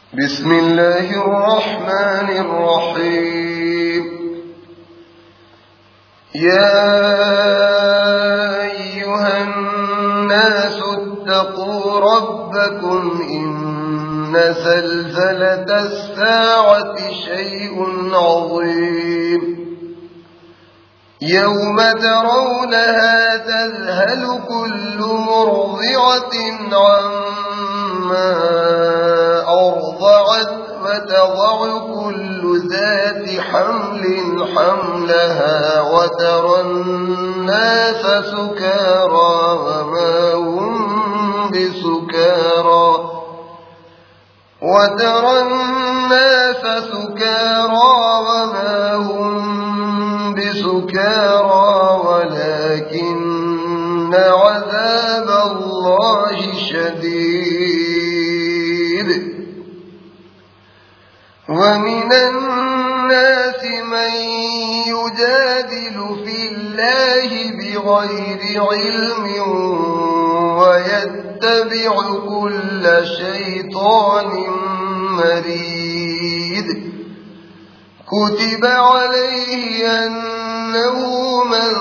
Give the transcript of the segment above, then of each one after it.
بسم الله الرحمن الرحيم. يا أيها الناس اتقوا ربكم إن زلزلة الساعة شيء عظيم يوم ترونها تذهل كل مرضعة عما أرضعت وتضع كل ذات حمل حملها وترى الناس سكارى وما هم بسكارى ولكن عذاب الله شديد. ومن الناس من يجادل في الله بغير علم ويتبع كل شيطان مريد. كتب عليه أنه من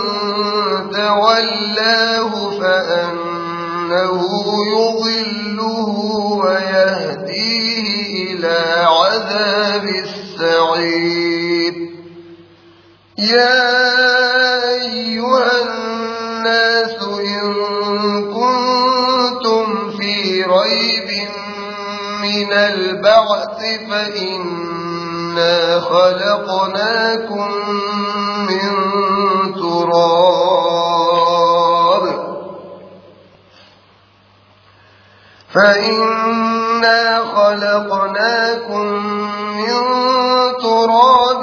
تولاه فأنه يضله ويهديه إلى عذاب السعير. يا أيها الناس إن كنتم في ريب من البعث فإنا خلقناكم من تراب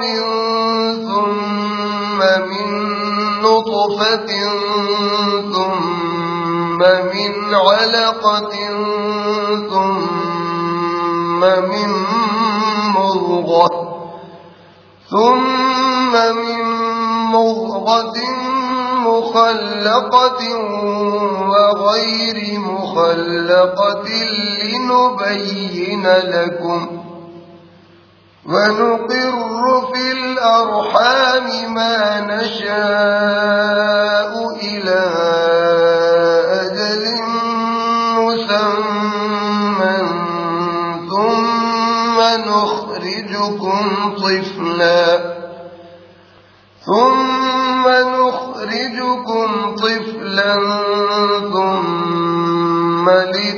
ثم من نطفة ثم من علقة ثم من مضغة مخلقة وغير مخلقة لنبين لكم ونقر في الأرحام ما نشاء إلى أجل مسمى ثم نخرجكم طفلا ثم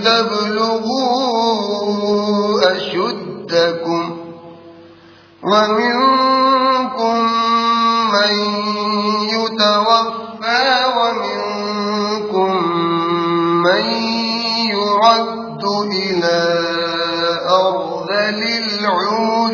لتبلغوا أشدكم ومنكم من يتوفى ومنكم من يرد إلى أرذل العمر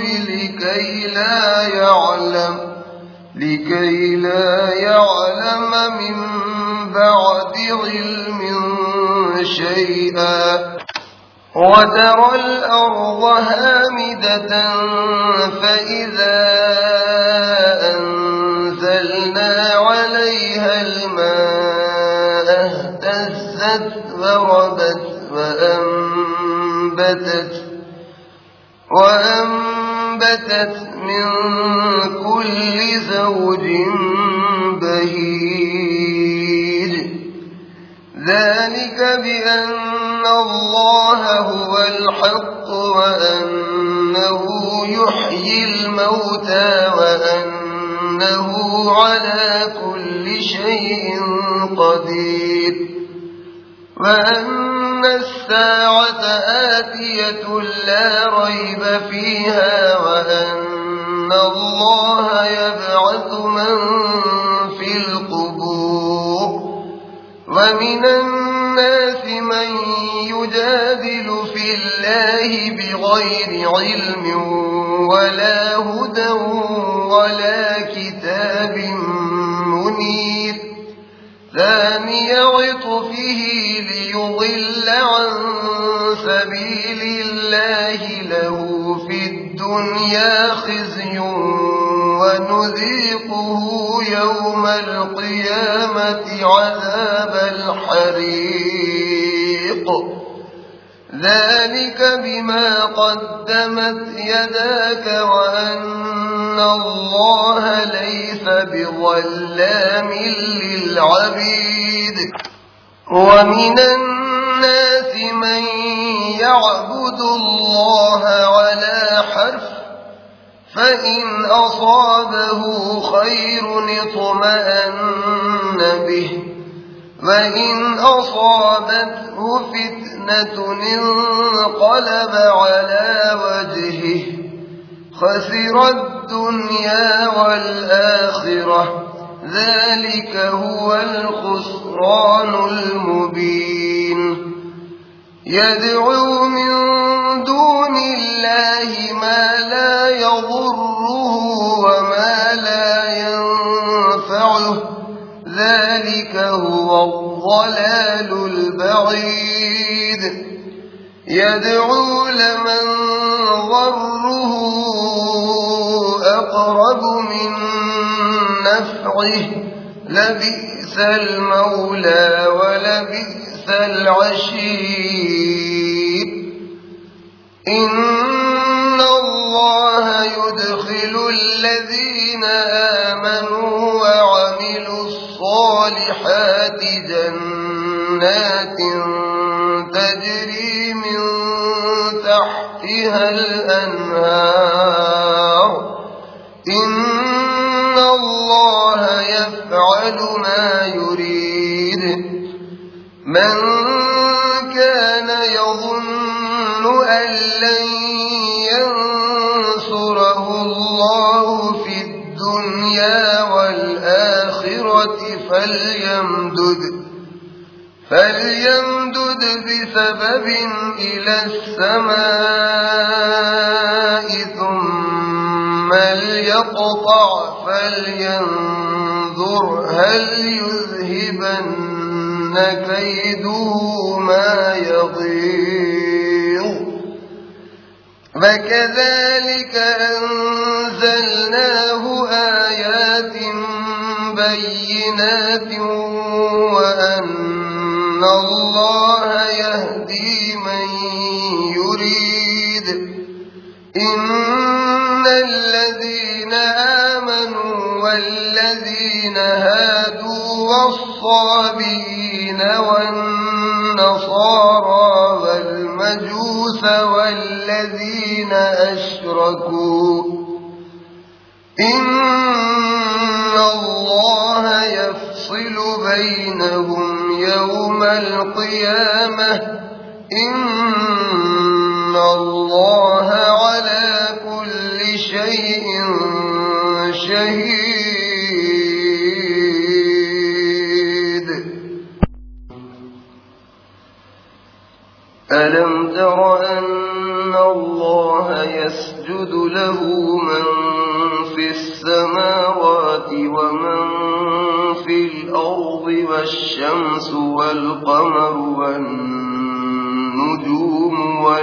لكي لا يعلم من بعد علم شيئا. وترى الأرض هامدة فإذا أنزلنا عليها الماء اهتزت وربت وأنبتت من كل زوج بهيج. ذلك بأن الله هو الحق وأنه يحيي الموتى وأنه على كل شيء قدير وأن الساعة آتية لا ريب فيها وأن الله يبعث من في القبور. ومن الناس من يجادل في الله بغير علم ولا هدى ولا كتاب منير. ثاني عطفه ليضل عن سبيل الله له في الدنيا خزي ونذيقه يوم القيامة عذاب الحريق. ذلك بما قدمت يداك وأن الله ليس بظلام للعبيد ومن الناس من يعبد الله على حرف فإن أصابه خير اطمأن به وإن أصابته فتنة انقلب على وجهه خسر الدنيا والآخرة ذلك هو الخسران المبين يدعو من دون الله ما لا يضره وما لا ينفعه ذلك هو الضلال البعيد يدعو لمن ضره أقرب من نفعه لبئس المولى ولبئس العشير إن الله يدخل الذين آمنوا وعملوا الصالحات جنات تجري من تحتها الأنهار إن الله يفعل ما يريد من كان يظن أن لن ينصره الله في الدنيا والآخرة فليمدد بسبب إلى السماء ثم ليقطع فلينظر هل يذهبن كيده ما يغيظ وكذلك أنزلناه آيات بينات وأن الله يهدي من يريد إن الذين آمنوا والذين هادوا والصابئين والنصارى والمجوس والذين أشركوا إن الله يفصل بينهم يوم القيامة إن الله على كل شيء شهيد ألم تر أن الله يسجد له من في السماوات ومن في الأرض والشمس والقمر والنجوم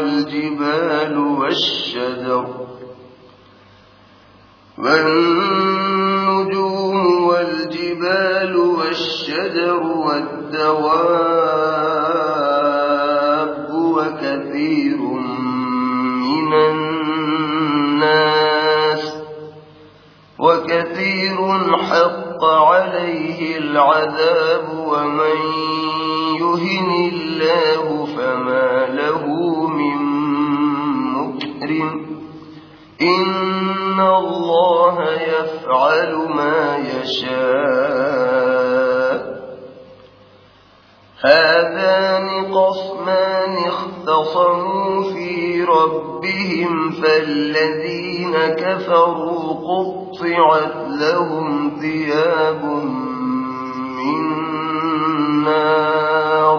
والجبال والشجر والدواب وكثير حق عليه العذاب ومن يهن الله فما له من مكرم إن الله يفعل ما يشاء هذان خصمان اختصموا في ربهم فالذين كفروا قطعت لهم ثياب من نار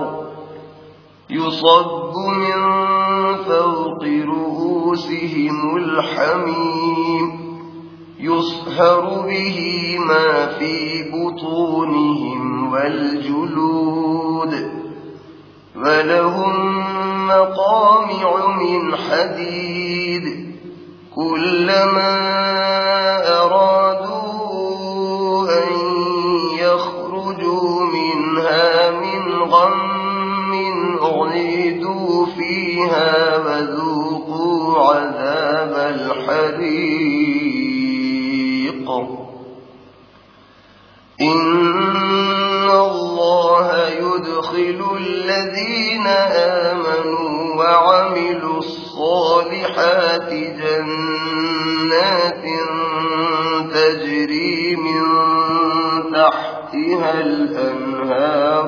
يصب من فوق رؤوسهم الحميم يصهر به ما في بطونهم والجلود ولهم مقامع من حديد كلما أرادوا أن يخرجوا منها من غم أعيدوا فيها فيها وذوقوا عذاب الحريق إن الله يدخل الذين آمنوا وعملوا الصالحات جنات تجري من تحتها الأنهار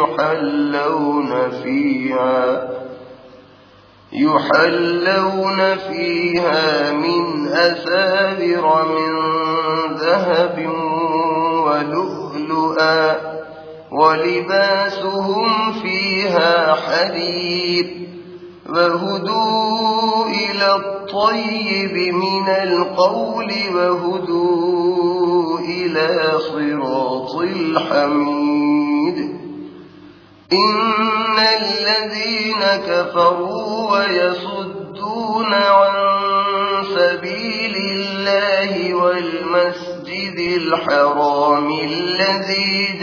يحلون فيها من أساور من ذهب ولؤلؤا ولباسهم فيها حرير وهدوا إلى الطيب من القول وهدوا إلى صراط الحميد إن الذين كفروا ويصدون عن سبيل الله والمسجد الحرام الذي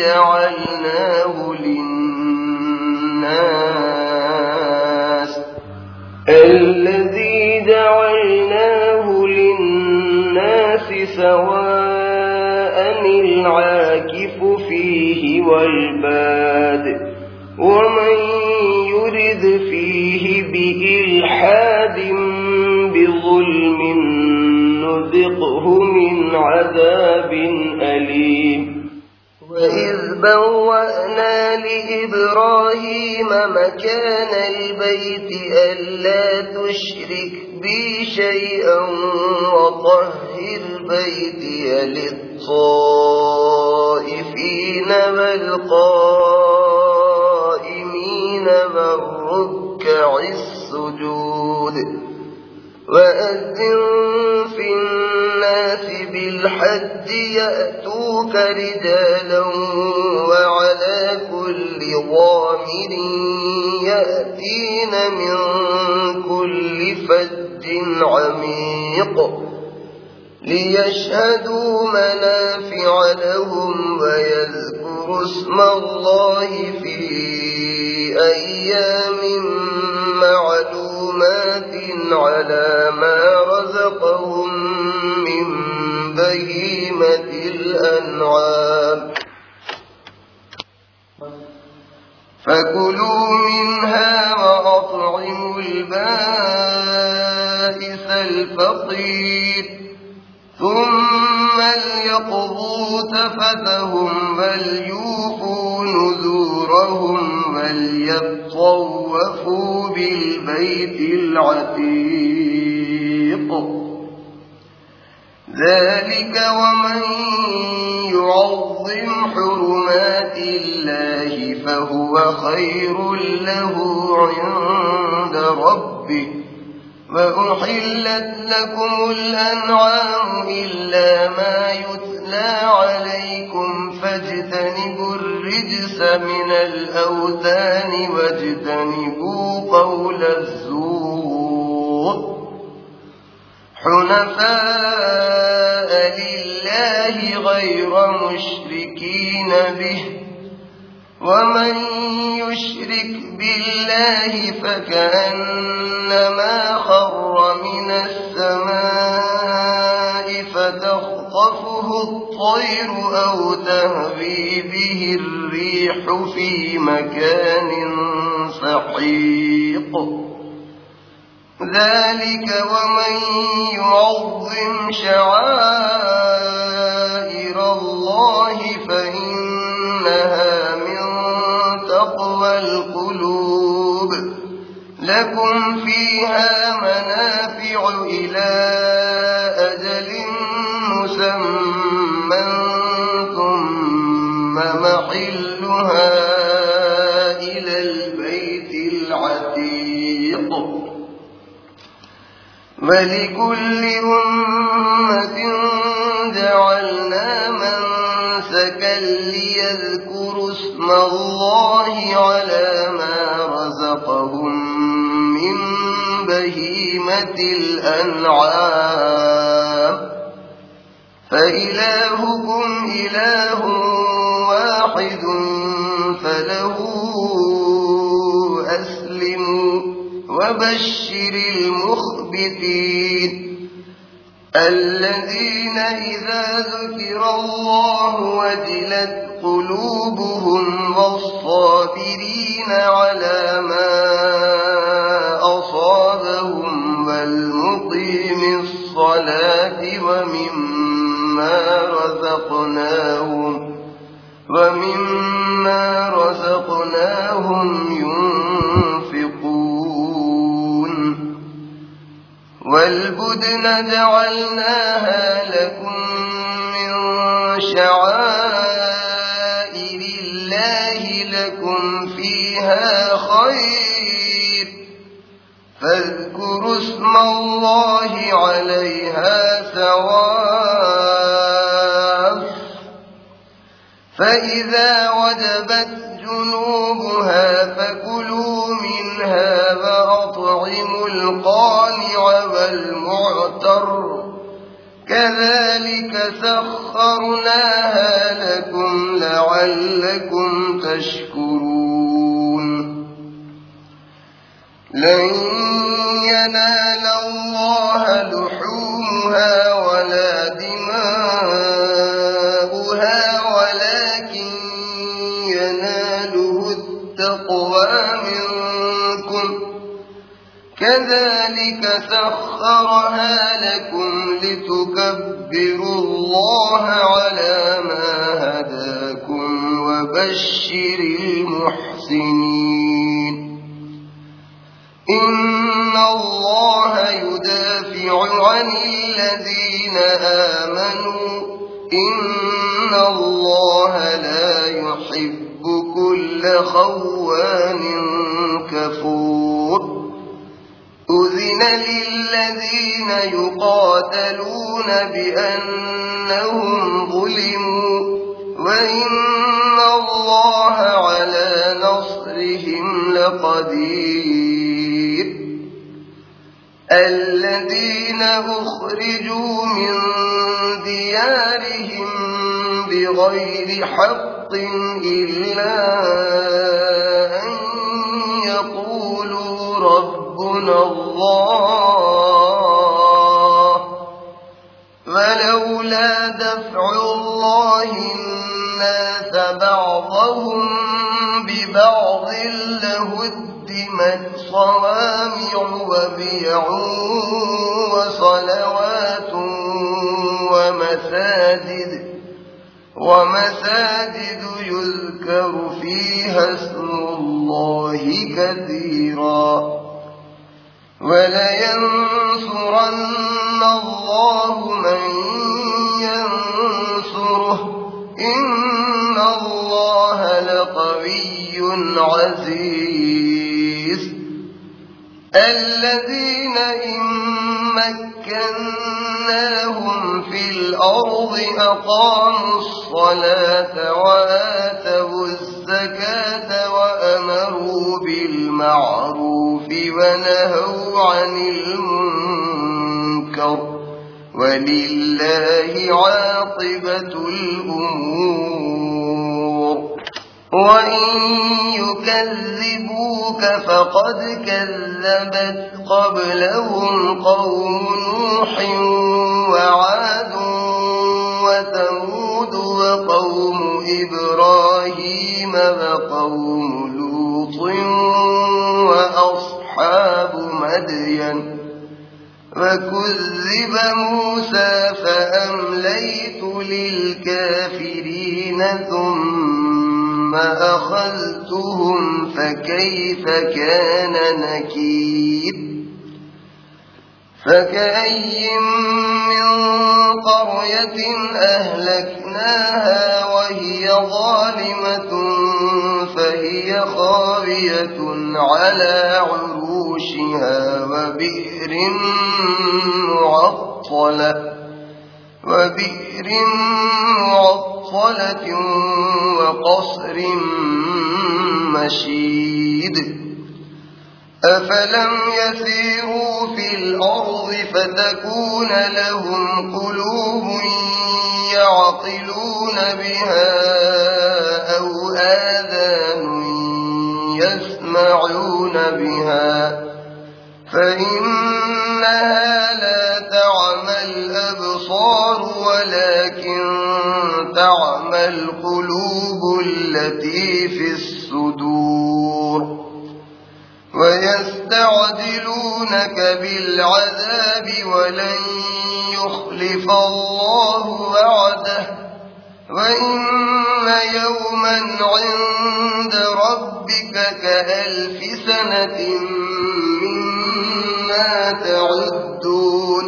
جعلناه للناس سواء العاكف فيه والباد ومن يرد فيه بإلحاد بظلم نذقه من عذاب أليم وإذ بوأنا لإبراهيم مكان البيت ألا تشرك بي شيئا وطهر بيتي للطائفين والقائمين والركع السجود وأذن في الناس بالحج يأتوك رجالا وعلى كل ضامر يأتين من كل فج عميق ليشهدوا منافع لهم ويذكروا اسم الله في أيام معلومات على ما رزقهم من بهيمة الأنعام فكلوا منها وأطعموا البائس الفقير ثم ليقضوا تفثهم وليوفوا نذورهم وليطوفوا بالبيت العتيق ذلك ومن يعظم حرمات الله فهو خير له عند ربه وأحلت لكم الأنعام إلا ما يتلى عليكم فاجتنبوا الرجس من الأوثان واجتنبوا قول الزور حنفاء لله غير مشركين به ومن يشرك بالله فكأنما خر من السماء فتخطفه الطير أو تهوي به الريح في مكان سحيق ذلك ومن يعظم شعائر الله فإنها من تقوى القلوب لكم فيها منافع إلى أجل مسمى ثم محلها إلى البيت العتيق ولكل أمة جعلنا منسكا ليذكروا اسم الله على ما رزقهم من بهيمة الأنعام فإلهكم إله واحد فله أسلموا وبشر المخبتين الذين إذا ذكر الله وجلت قلوبهم والصابرين على ما أصابهم والمقيم الصلاة ومما رزقناهم ينفقون والبدن جعلناها لكم من شعائر الله لكم فيها خير فاذكروا اسم الله عليها صواف فإذا وجبت جنوبها فكلوا منها وأطعموا القانع والمعتر كذلك سخرناها لكم لعلكم تشكرون لن ينال الله لحومها ولا دماؤها ولكن يناله التقوى منكم كذلك سخرها لكم لتكبروا الله على ما هداكم وبشر المحسنين إن الله يدافع عن الذين آمنوا إن الله لا يحب كل خوان كفور أذن للذين يقاتلون بأنهم ظلموا وإن الله على نصرهم لقدير الذين أخرجوا من ديارهم بغير حق إلا أن يقولوا ربنا الله ولولا دفع الله الناس بعضهم ببعض لهدمت صوامع وبيع وصلوات ومساجد يذكر فيها اسم الله كثيرا ولينصرن الله من ينصره إن الله لقوي عزيز الذين إن مكناهم في الأرض أقاموا الصلاة وآتوا الزكاة وأمروا بالمعروف ونهوا عن المنكر ولله عاقبة الأمور وإن يكذبوك فقد كذبت قبلهم قوم نوح وعاد وثمود وقوم إبراهيم وقوم لوط وأصحاب مدين وكذب موسى فأمليت للكافرين ثم أخذتهم فكيف كان نكير فكأي من قرية أهلكناها وهي ظالمة فهي خاوية على عروشها وبئر معطلة وقصر مشيد أفلم يسيروا في الأرض فتكون لهم قلوب يعقلون بها أو آذان يسمعون بها فإنها لا تعمى الأبصار ولكن تعمى القلوب التي في الصدور ويستعجلونك بالعذاب ولن يخلف الله وعده وإن يوما عند ربك كألف سنة مما تعدون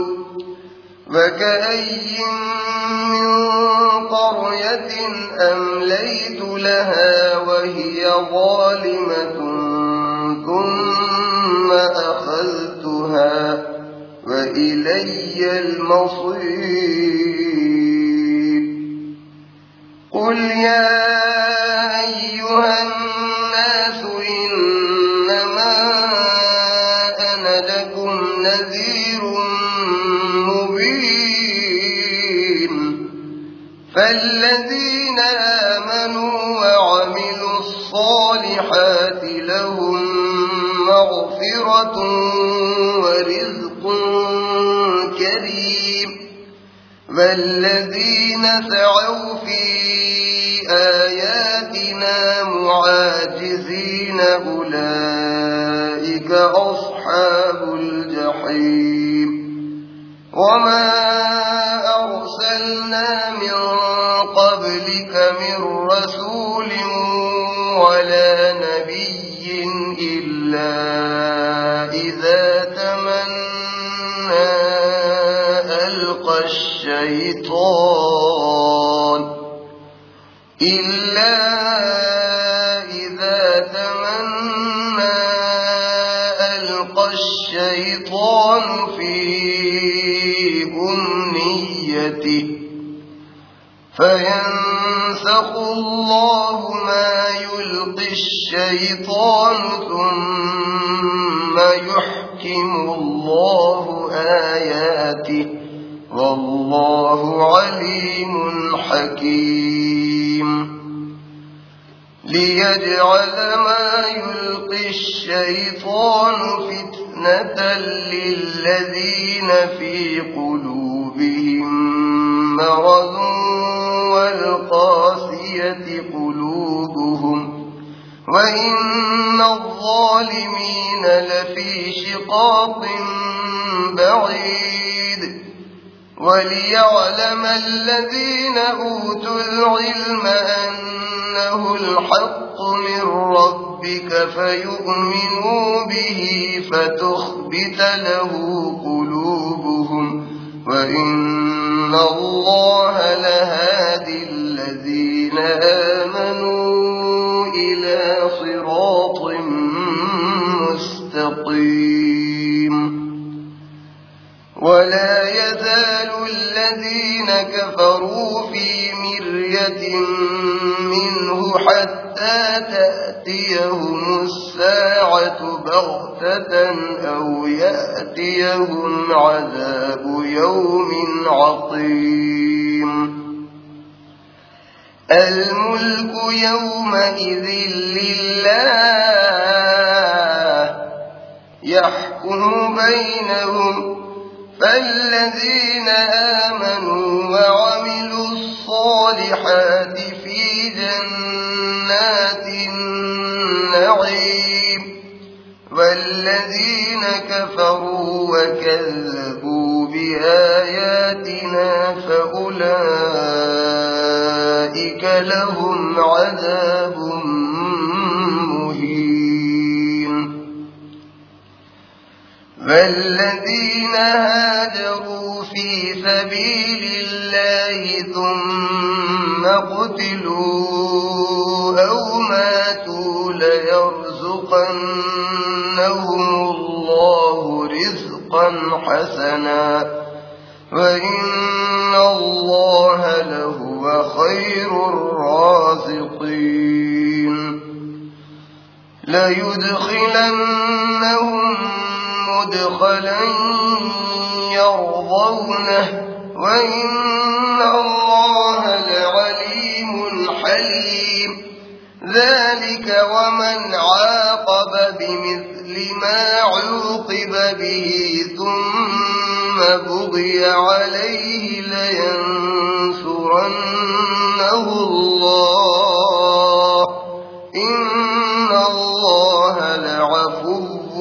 وكأي من قرية أمليت لها وهي ظالمة ثم أخذتها وإلي المصير قل يا أيها الناس إنما أنا لكم نذير مبين فالذين آمنوا وعملوا الصالحات لهم مغفرة ورزق كريم والذين سعوا في آياتنا معاجزين أولئك أصحاب الجحيم وما أرسلنا من قبلك من رسول ولا نبي إلا إذا تمنى ألقى الشيطان في أمنيته فينسخ الله ما يلقي الشيطان ثم يحكم الله آياته والله عليم حكيم ليجعل ما يلقي الشيطان فتنة للذين في قلوبهم مرض والقاسية قلوبهم وإن الظالمين لفي شقاق بعيد وليعلم الذين أوتوا العلم أنه الحق من ربك فيؤمنوا به فتخبت له قلوبهم وإن الله لهادي الذين آمنوا إلى صراط مستقيم ولا يزال الذين كفروا في مرية منه حتى تأتيهم الساعة بغتة أو يأتيهم عذاب يوم عقيم الملك يومئذ لله يحكم بينهم فالذين آمنوا وعملوا الصالحات في جنات النعيم والذين كفروا وكذبوا بآياتنا فأولئك لهم عذاب مهين والذين هاجروا في سبيل الله ثم قتلوا أو ماتوا ليرزقنهم الله رزقا حسنا وإن الله لهو خير الرازقين ليدخلنهم مدخلا يرضونه وإن الله لعليم حليم ذلك ومن عاقب بمثل ما عوقب به ثم بغي عليه لينصرنه الله إن الله لعفو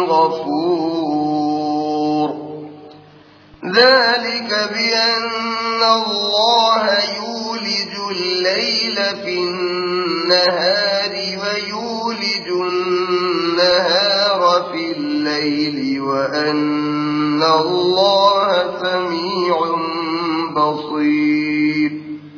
غفور ذلك بأن الله يولج الليل في النهار ويولج النهار في الليل وأن الله سميع بصير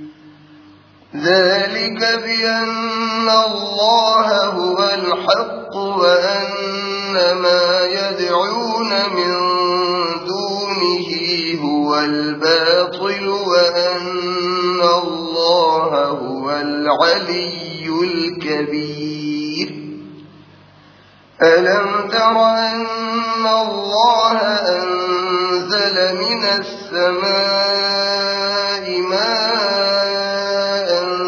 ذلك بأن الله هو الحق وأن ما يدعون من دونه هو الباطل وأن الله هو العلي الكبير ألم تر أن الله أنزل من السماء ماء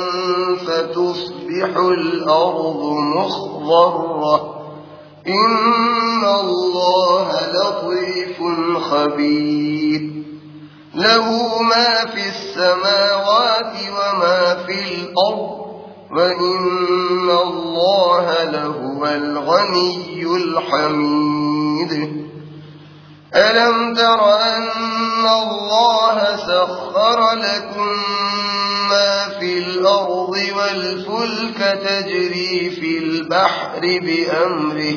فتصبح الأرض مخضرة إن الله لطيف خبير له ما في السماوات وما في الأرض وإن الله لهو الغني الحميد ألم تر أن الله سخر لكم ما في الأرض والفلك تجري في البحر بأمره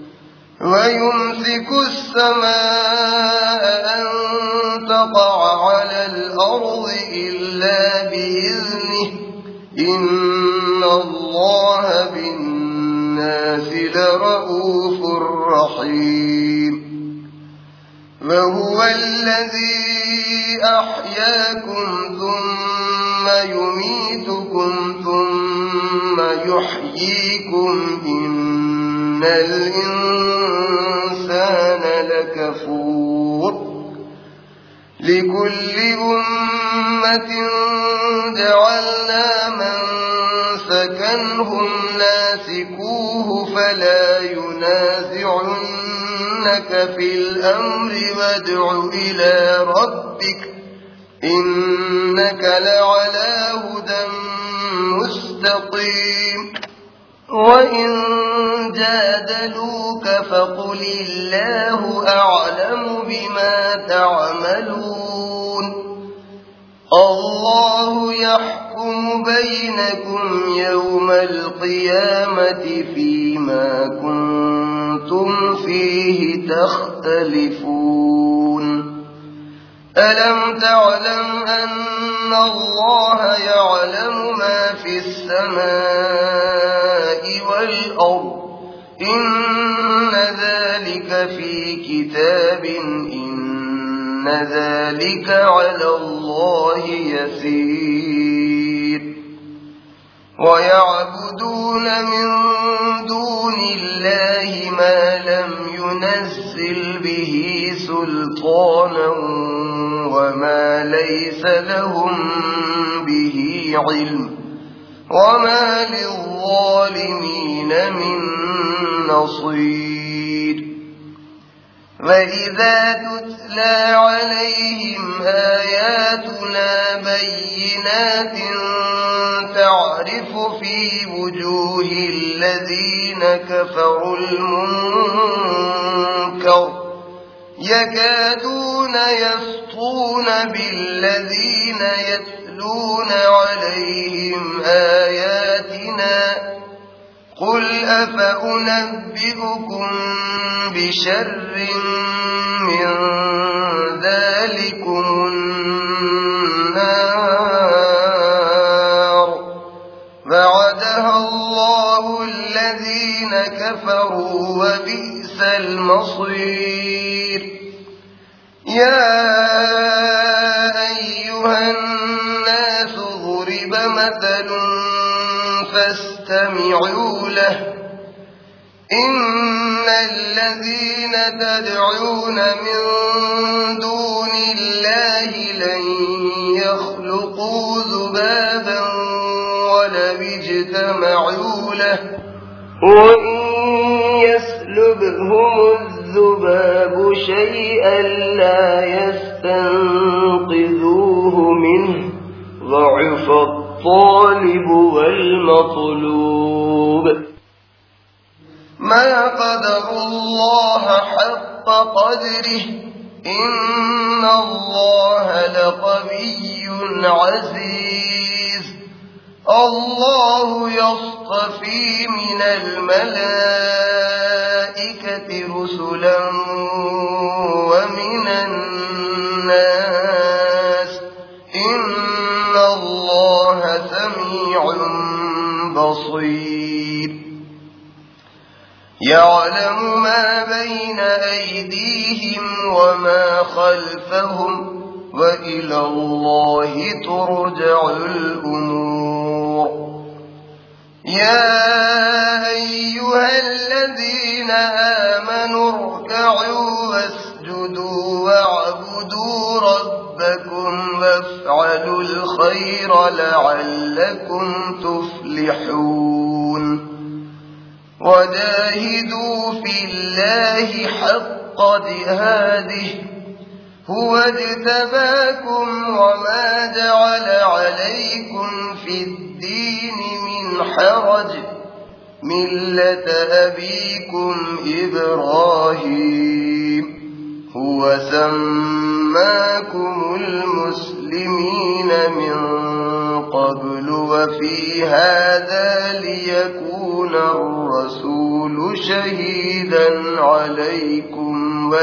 ويمسك السماء أن تقع على الأرض إلا بإذنه إن الله بالناس لرؤوف رحيم وهو الذي أحياكم ثم يميتكم ثم يحييكم إن الإنسان لكفور لكل أمة جعلنا منسكنهم ناسكوه فلا ينازعنك في الأمر وادع إلى ربك إنك لعلى هدى مستقيم وإن جادلوك فقل الله أعلم بما تعملون الله يحكم بينكم يوم القيامة فيما كنتم فيه تختلفون ألم تعلم أن الله يعلم ما في السماء والأرض إن ذلك في كتاب إن ذلك على الله يسير ويعبدون من دون الله ما لم ينزل به سلطانا وما ليس لهم به علم وما للظالمين من نصير وإذا تتلى عليهم آياتنا بينات تعرف في وجوه الذين كفروا المنكر يكادون يسطون بالذين يتلون عليهم آياتنا قل أفأنبئكم بشر من ذلكم النار وعدها الله الذين كفروا وبئس المصير يا أيها الناس ضرب مثل فاستمعوا له إن الذين تدعون من دون الله لن يخلقوا ذبابا ولو اجتمعوا له وإن يسلبهم الذباب شيئا لا يستنقذوه منه ضعف الطالب والمطلوب ما قدر الله حق قدره إن الله لقوي عزيز الله يصطفي من الملائكة رسلا ومن الناس إن الله سميع بصير يعلم ما بين أيديهم وما خلفهم وإلى الله ترجع الأمور يا أيها الذين آمنوا اركعوا واسجدوا واعبدوا ربكم وافعلوا الخير لعلكم تفلحون وجاهدوا في الله حق جهاده هو اجتباكم وما جعل عليكم في الدين من حرج ملة أبيكم إبراهيم هو سماكم المسلمين من قبل وفي هذا ليكون الرسول شهيدا عليكم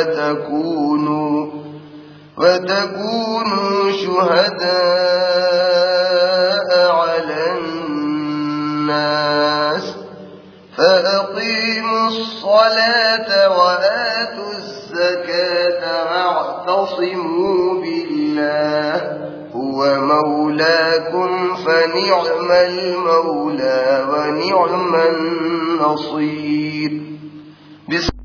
وتكونوا شهداء على الناس فأقيموا الصلاة وآتوا الزكاة واعتصموا بالله هو مولاكم فنعم المولى ونعم النصير